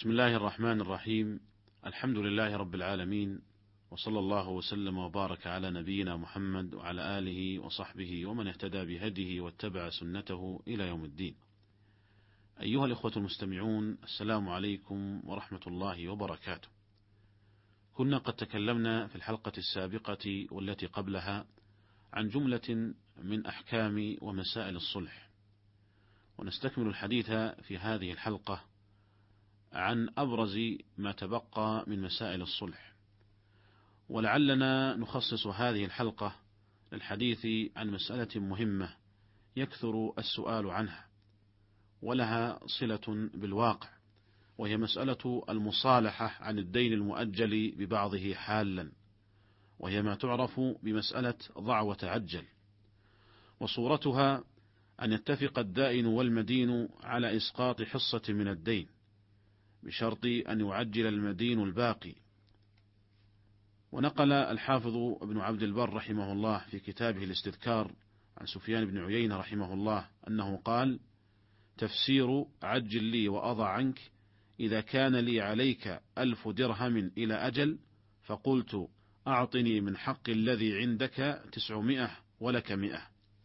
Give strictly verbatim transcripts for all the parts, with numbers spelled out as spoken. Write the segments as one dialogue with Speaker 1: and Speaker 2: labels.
Speaker 1: بسم الله الرحمن الرحيم. الحمد لله رب العالمين، وصلى الله وسلم وبارك على نبينا محمد وعلى آله وصحبه ومن اهتدى بهديه واتبع سنته إلى يوم الدين. أيها الإخوة المستمعون، السلام عليكم ورحمة الله وبركاته. كنا قد تكلمنا في الحلقة السابقة والتي قبلها عن جملة من أحكام ومسائل الصلح، ونستكمل الحديث في هذه الحلقة عن أبرز ما تبقى من مسائل الصلح، ولعلنا نخصص هذه الحلقة للحديث عن مسألة مهمة يكثر السؤال عنها ولها صلة بالواقع، وهي مسألة المصالحة عن الدين المؤجل ببعضه حالا، وهي ما تعرف بمسألة ضع وتعجل. وصورتها أن يتفق الدائن والمدين على إسقاط حصة من الدين بشرط أن يعجل المدين الباقي. ونقل الحافظ ابن عبد البر رحمه الله في كتابه الاستذكار عن سفيان بن عيينة رحمه الله أنه قال: تفسير عجل لي وأضع عنك: إذا كان لي عليك ألف درهم إلى أجل فقلت أعطني من حق الذي عندك تسعمائة ولك مئة.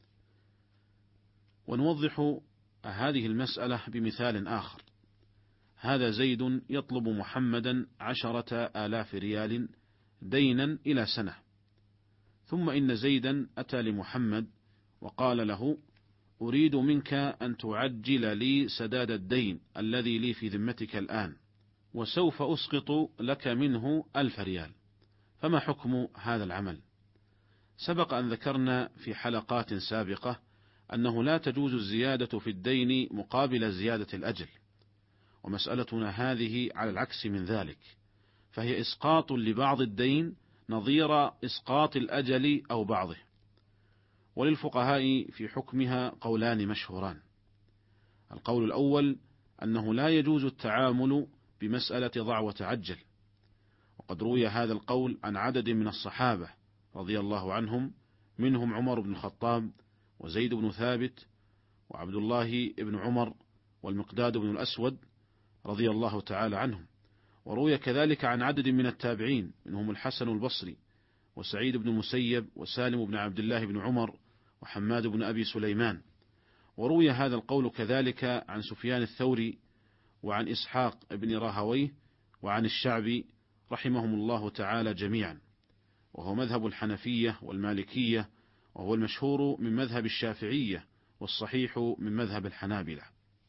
Speaker 1: ونوضح هذه المسألة بمثال آخر: هذا زيد يطلب محمدا عشرة آلاف ريال دينا إلى سنة، ثم إن زيدا أتى لمحمد وقال له: أريد منك أن تعجل لي سداد الدين الذي لي في ذمتك الآن، وسوف أسقط لك منه ألف ريال، فما حكم هذا العمل؟ سبق أن ذكرنا في حلقات سابقة أنه لا تجوز الزيادة في الدين مقابل زيادة الأجل، ومسألتنا هذه على العكس من ذلك، فهي إسقاط لبعض الدين نظير إسقاط الأجل أو بعضه. وللفقهاء في حكمها قولان مشهوران: القول الأول أنه لا يجوز التعامل بمسألة ضع وتعجل، وقد روي هذا القول عن عدد من الصحابة رضي الله عنهم، منهم عمر بن الخطاب وزيد بن ثابت وعبد الله بن عمر والمقداد بن الأسود رضي الله تعالى عنهم. وروي كذلك عن عدد من التابعين، منهم الحسن البصري وسعيد بن المسيب وسالم بن عبد الله بن عمر وحماد بن أبي سليمان. وروي هذا القول كذلك عن سفيان الثوري وعن إسحاق بن راهويه وعن الشعبي رحمهم الله تعالى جميعا، وهو مذهب الحنفية والمالكية، وهو المشهور من مذهب الشافعية، والصحيح من مذهب الحنابلة.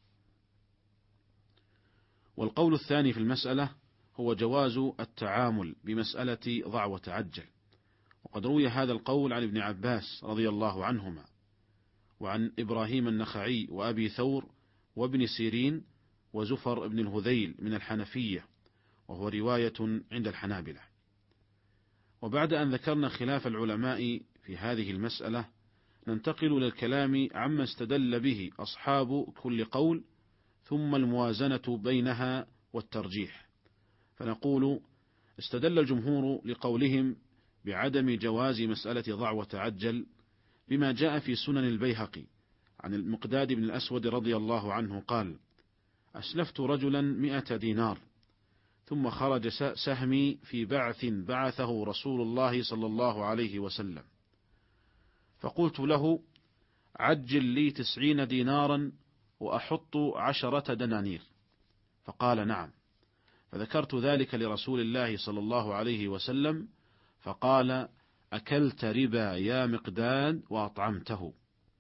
Speaker 1: والقول الثاني في المسألة هو جواز التعامل بمسألة ضع وتعجل، وقد روي هذا القول عن ابن عباس رضي الله عنهما، وعن إبراهيم النخعي وأبي ثور وابن سيرين وزفر بن الهذيل من الحنفية، وهو رواية عند الحنابلة. وبعد أن ذكرنا خلاف العلماء في هذه المسألة، ننتقل للكلام عما استدل به أصحاب كل قول، ثم الموازنة بينها والترجيح. فنقول: استدل الجمهور لقولهم بعدم جواز مسألة ضع وتعجل بما جاء في سنن البيهقي عن المقداد بن الأسود رضي الله عنه قال: أسلفت رجلا مئة دينار، ثم خرج سهمي في بعث بعثه رسول الله صلى الله عليه وسلم، فقلت له: عجل لي تسعين دينارا وأحط عشرة دنانير، فقال: نعم. فذكرت ذلك لرسول الله صلى الله عليه وسلم، فقال: أكلت ربا يا مقداد وأطعمته.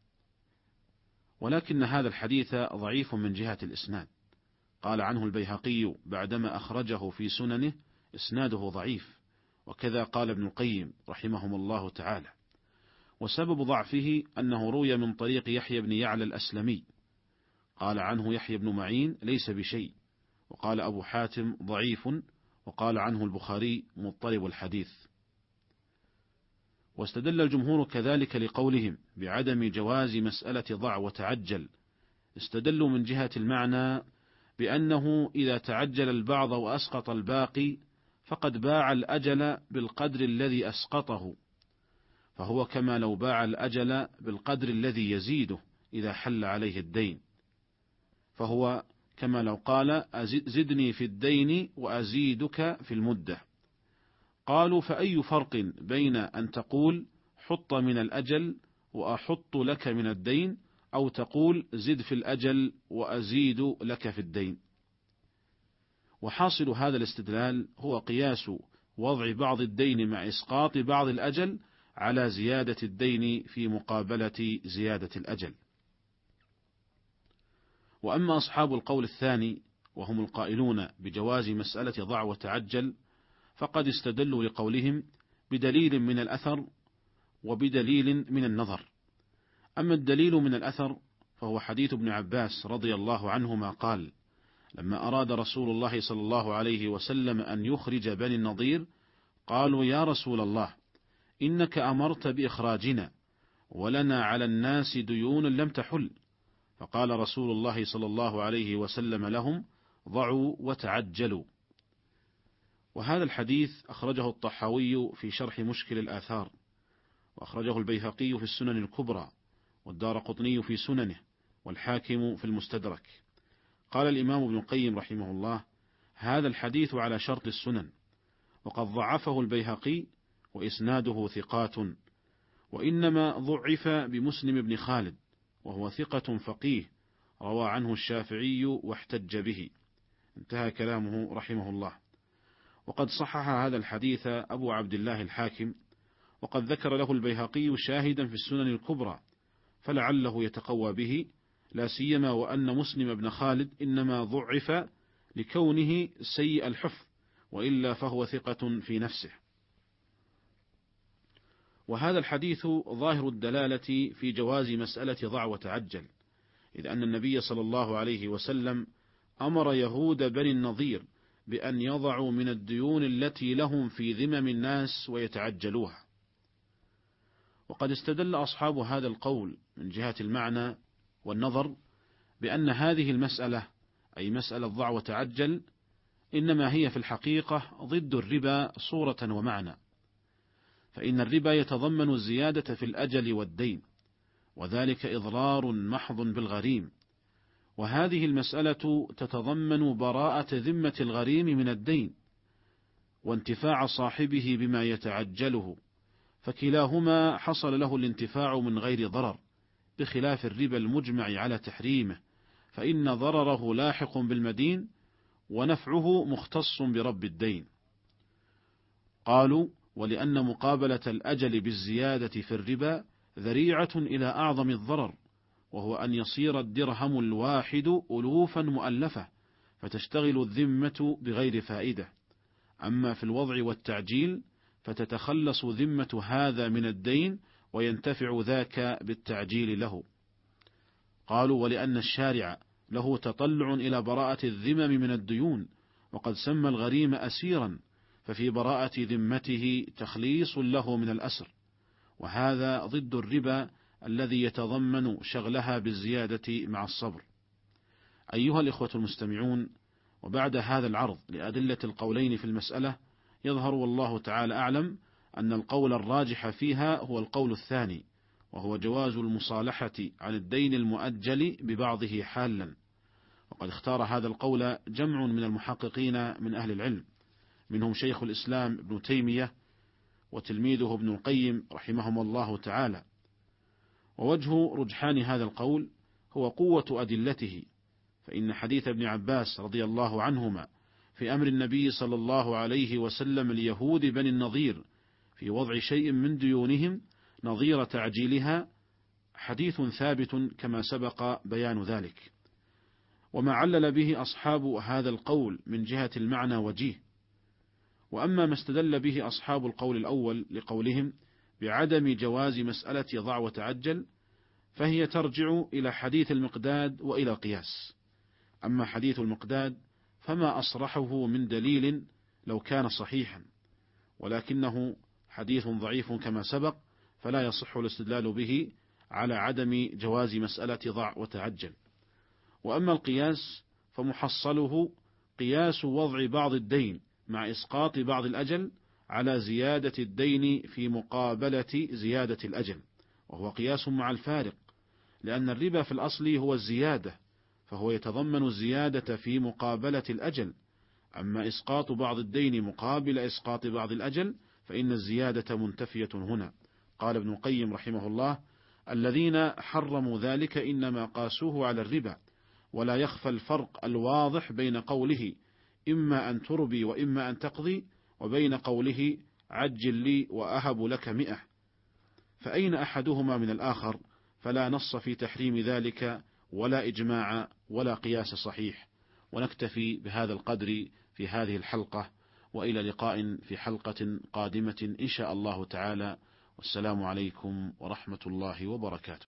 Speaker 1: ولكن هذا الحديث ضعيف من جهة الإسناد، قال عنه البيهقي بعدما أخرجه في سننه: إسناده ضعيف، وكذا قال ابن القيم رحمهم الله تعالى. وسبب ضعفه أنه روي من طريق يحيى بن يعلى الأسلمي، قال عنه يحيى بن معين: ليس بشيء. وقال أبو حاتم: ضعيف. وقال عنه البخاري: مضطرب الحديث. واستدل الجمهور كذلك لقولهم بعدم جواز مسألة ضع وتعجل، استدلوا من جهة المعنى بأنه إذا تعجل البعض وأسقط الباقي فقد باع الأجل بالقدر الذي أسقطه، فهو كما لو باع الأجل بالقدر الذي يزيده إذا حل عليه الدين، فهو كما لو قال زدني في الدين وأزيدك في المدة. قالوا فأي فرق بين أن تقول حط من الأجل وأحط لك من الدين، أو تقول زد في الأجل وأزيد لك في الدين؟ وحاصل هذا الاستدلال هو قياس وضع بعض الدين مع إسقاط بعض الأجل على زيادة الدين في مقابلة زيادة الأجل. وأما أصحاب القول الثاني وهم القائلون بجواز مسألة ضع وتعجل، فقد استدلوا لقولهم بدليل من الأثر وبدليل من النظر. أما الدليل من الأثر فهو حديث ابن عباس رضي الله عنهما قال: لما أراد رسول الله صلى الله عليه وسلم أن يخرج بني النضير قالوا يا رسول الله إنك أمرت بإخراجنا ولنا على الناس ديون لم تحل، فقال رسول الله صلى الله عليه وسلم لهم: ضعوا وتعجلوا. وهذا الحديث أخرجه الطحاوي في شرح مشكل الآثار، وأخرجه البيهقي في السنن الكبرى، والدارقطني في سننه، والحاكم في المستدرك. قال الإمام ابن القيم رحمه الله: هذا الحديث على شرط السنن، وقد ضعفه البيهقي وإسناده ثقات، وإنما ضعف بمسلم بن خالد وهو ثقة فقيه روى عنه الشافعي واحتج به. انتهى كلامه رحمه الله. وقد صحح هذا الحديث أبو عبد الله الحاكم، وقد ذكر له البيهقي شاهدا في السنن الكبرى، فلعله يتقوى به، لا سيما وأن مسلم بن خالد إنما ضعف لكونه سيء الحفظ، وإلا فهو ثقة في نفسه. وهذا الحديث ظاهر الدلالة في جواز مسألة ضع وتعجل، إذ أن النبي صلى الله عليه وسلم أمر يهود بني النضير بأن يضعوا من الديون التي لهم في ذمم الناس ويتعجلوها. وقد استدل أصحاب هذا القول من جهة المعنى والنظر بأن هذه المسألة، أي مسألة ضع وتعجل، إنما هي في الحقيقة ضد الربا صورة ومعنى، فإن الربا يتضمن الزيادة في الأجل والدين، وذلك إضرار محض بالغريم، وهذه المسألة تتضمن براءة ذمة الغريم من الدين وانتفاع صاحبه بما يتعجله، فكلاهما حصل له الانتفاع من غير ضرر، بخلاف الربا المجمع على تحريمه، فإن ضرره لاحق بالمدين ونفعه مختص برب الدين. قالوا: ولأن مقابلة الأجل بالزيادة في الربا ذريعة إلى أعظم الضرر، وهو أن يصير الدرهم الواحد ألوفا مؤلفة، فتشتغل الذمة بغير فائدة. أما في الوضع والتعجيل فتتخلص ذمة هذا من الدين وينتفع ذاك بالتعجيل له. قالوا: ولأن الشارع له تطلع إلى براءة الذمم من الديون، وقد سمى الغريم أسيرا، ففي براءة ذمته تخليص له من الأسر، وهذا ضد الربا الذي يتضمن شغلها بالزيادة مع الصبر. أيها الإخوة المستمعون، وبعد هذا العرض لأدلة القولين في المسألة، يظهر والله تعالى أعلم أن القول الراجح فيها هو القول الثاني، وهو جواز المصالحة عن الدين المؤجل ببعضه حالا. وقد اختار هذا القول جمع من المحققين من أهل العلم، منهم شيخ الإسلام ابن تيمية وتلميذه ابن القيم رحمهم الله تعالى. ووجه رجحان هذا القول هو قوة أدلته، فإن حديث ابن عباس رضي الله عنهما في أمر النبي صلى الله عليه وسلم ليهود بني النضير في وضع شيء من ديونهم نظير تعجيلها حديث ثابت كما سبق بيان ذلك. وما علل به أصحاب هذا القول من جهة المعنى وجيه. وأما ما استدل به أصحاب القول الأول لقولهم بعدم جواز مسألة ضع وتعجل، فهي ترجع إلى حديث المقداد وإلى قياس. أما حديث المقداد فما أصرحه من دليل لو كان صحيحا، ولكنه حديث ضعيف كما سبق، فلا يصح الاستدلال به على عدم جواز مسألة ضع وتعجل. وأما القياس فمحصله قياس وضع بعض الدين مع إسقاط بعض الأجل على زيادة الدين في مقابلة زيادة الأجل، وهو قياس مع الفارق، لأن الربا في الأصل هو الزيادة، فهو يتضمن الزيادة في مقابلة الأجل. أما إسقاط بعض الدين مقابل إسقاط بعض الأجل فإن الزيادة منتفية هنا. قال ابن القيم رحمه الله: الذين حرموا ذلك إنما قاسوه على الربا، ولا يخفى الفرق الواضح بين قوله إما أن تربي وإما أن تقضي، وبين قوله عجل لي وأهب لك مئة، فأين أحدهما من الآخر؟ فلا نص في تحريم ذلك ولا إجماع ولا قياس صحيح. ونكتفي بهذا القدر في هذه الحلقة، وإلى لقاء في حلقة قادمة إن شاء الله تعالى، والسلام عليكم ورحمة الله وبركاته.